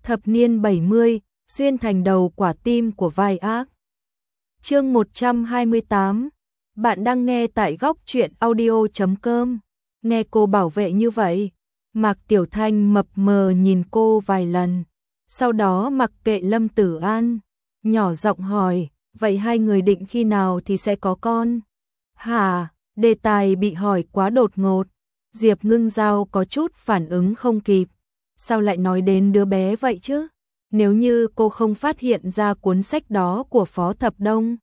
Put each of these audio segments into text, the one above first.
Thập niên 70, xuyên thành đầu quả tim của vai ác. Chương 128. Bạn đang nghe tại góc truyện audio.com. Nghe cô bảo vệ như vậy, Mạc Tiểu Thanh mập mờ nhìn cô vài lần, sau đó mặc kệ Lâm Tử An, nhỏ giọng hỏi, vậy hai người định khi nào thì sẽ có con? Hả? Đề tài bị hỏi quá đột ngột, Diệp Ngưng Giao có chút phản ứng không kịp. Sao lại nói đến đứa bé vậy chứ? Nếu như cô không phát hiện ra cuốn sách đó của Phó Thập Đông,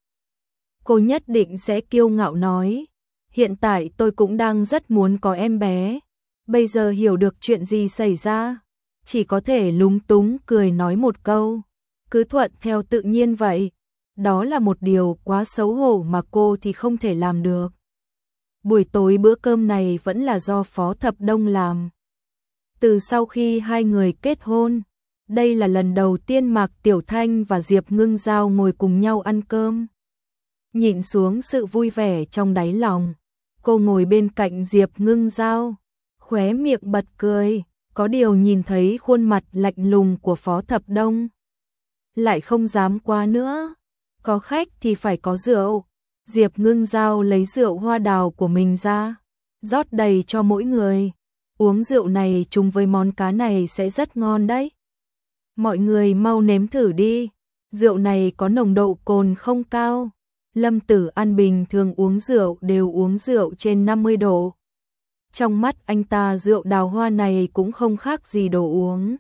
cô nhất định sẽ kiêu ngạo nói, hiện tại tôi cũng đang rất muốn có em bé. Bây giờ hiểu được chuyện gì xảy ra, chỉ có thể lúng túng cười nói một câu, cứ thuận theo tự nhiên vậy. Đó là một điều quá xấu hổ mà cô thì không thể làm được. Buổi tối bữa cơm này vẫn là do Phó Thập Đông làm. Từ sau khi hai người kết hôn, đây là lần đầu tiên Mạc Tiểu Thanh và Diệp Ngưng Giao ngồi cùng nhau ăn cơm. Nhìn xuống sự vui vẻ trong đáy lòng, cô ngồi bên cạnh Diệp Ngưng Giao, khóe miệng bật cười, có điều nhìn thấy khuôn mặt lạnh lùng của Phó Thập Đông, lại không dám quá nữa. Có khách thì phải có rượu. Diệp Ngưng Giao lấy rượu hoa đào của mình ra, rót đầy cho mỗi người. Uống rượu này chung với món cá này sẽ rất ngon đấy. Mọi người mau nếm thử đi. Rượu này có nồng độ cồn không cao. Lâm Tử An bình thường uống rượu đều uống rượu trên 50 độ. Trong mắt anh ta rượu đào hoa này cũng không khác gì đồ uống.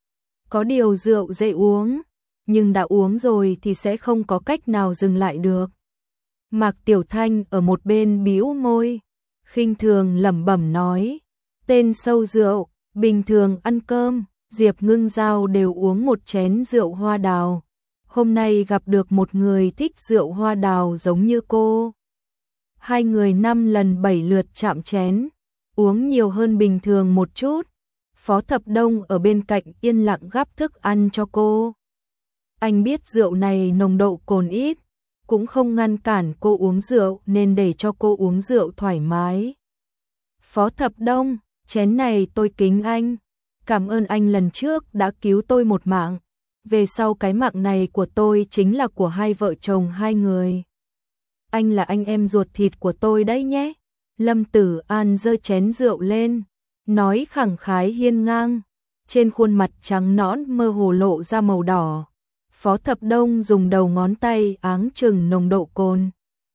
Có điều rượu dễ uống, nhưng đã uống rồi thì sẽ không có cách nào dừng lại được. Mạc Tiểu Thanh ở một bên bĩu môi, khinh thường lẩm bẩm nói, tên sâu rượu, bình thường ăn cơm, Diệp Ngưng Giao đều uống một chén rượu hoa đào. Hôm nay gặp được một người thích rượu hoa đào giống như cô. Hai người 5 lần 7 lượt chạm chén, uống nhiều hơn bình thường một chút. Phó Thập Đông ở bên cạnh yên lặng gắp thức ăn cho cô. Anh biết rượu này nồng độ cồn ít, cũng không ngăn cản cô uống rượu nên để cho cô uống rượu thoải mái. Phó Thập Đông, chén này tôi kính anh. Cảm ơn anh lần trước đã cứu tôi một mạng. Về sau cái mạng này của tôi chính là của hai vợ chồng hai người. Anh là anh em ruột thịt của tôi đấy nhé. Lâm Tử An giơ chén rượu lên, nói khẳng khái hiên ngang. Trên khuôn mặt trắng nõn mơ hồ lộ ra màu đỏ. Phó Thập Đông dùng đầu ngón tay áng chừng nồng độ cồn.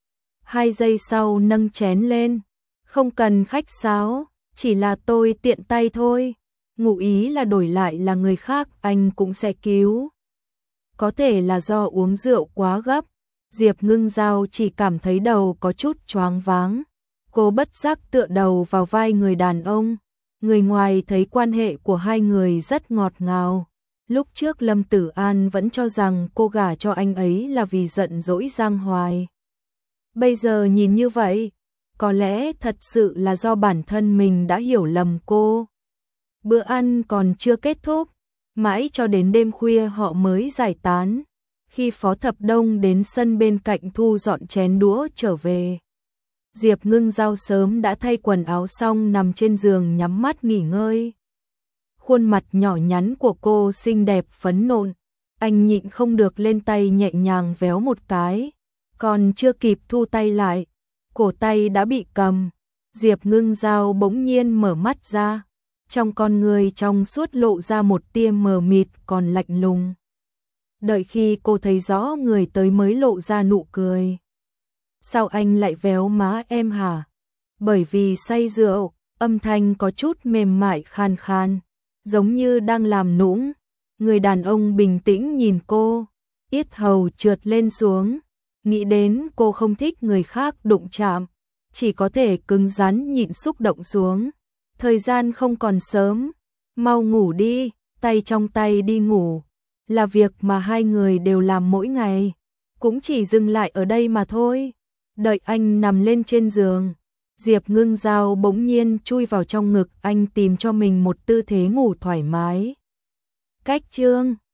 2 giây sau nâng chén lên. Không cần khách sáo, chỉ là tôi tiện tay thôi. Ngụ ý là đổi lại là người khác anh cũng sẽ cứu. Có thể là do uống rượu quá gấp, Diệp Ngưng Giao chỉ cảm thấy đầu có chút choáng váng. Cô bất giác tựa đầu vào vai người đàn ông. Người ngoài thấy quan hệ của hai người rất ngọt ngào. Lúc trước Lâm Tử An vẫn cho rằng cô gả cho anh ấy là vì giận dỗi Giang Hoài. Bây giờ nhìn như vậy, có lẽ thật sự là do bản thân mình đã hiểu lầm cô. Bữa ăn còn chưa kết thúc, mãi cho đến đêm khuya họ mới giải tán. Khi Phó Thập Đông đến sân bên cạnh thu dọn chén đũa trở về, Diệp Ngưng Giao sớm đã thay quần áo xong nằm trên giường nhắm mắt nghỉ ngơi. Khuôn mặt nhỏ nhắn của cô xinh đẹp phấn nộn, anh nhịn không được lên tay nhẹ nhàng véo một cái, còn chưa kịp thu tay lại, cổ tay đã bị cầm. Diệp Ngưng Giao bỗng nhiên mở mắt ra, trong con người trong suốt lộ ra một tia mờ mịt còn lạnh lùng. Đợi khi cô thấy rõ người tới mới lộ ra nụ cười. Sao anh lại véo má em hả? Bởi vì say rượu, âm thanh có chút mềm mại khan khan, giống như đang làm nũng. Người đàn ông bình tĩnh nhìn cô, yết hầu trượt lên xuống, nghĩ đến cô không thích người khác đụng chạm, chỉ có thể cứng rắn nhịn xúc động xuống. Thời gian không còn sớm, mau ngủ đi, tay trong tay đi ngủ, là việc mà hai người đều làm mỗi ngày, cũng chỉ dừng lại ở đây mà thôi. Đợi anh nằm lên trên giường, Diệp Ngưng Giao bỗng nhiên chui vào trong ngực anh tìm cho mình một tư thế ngủ thoải mái. Cách chương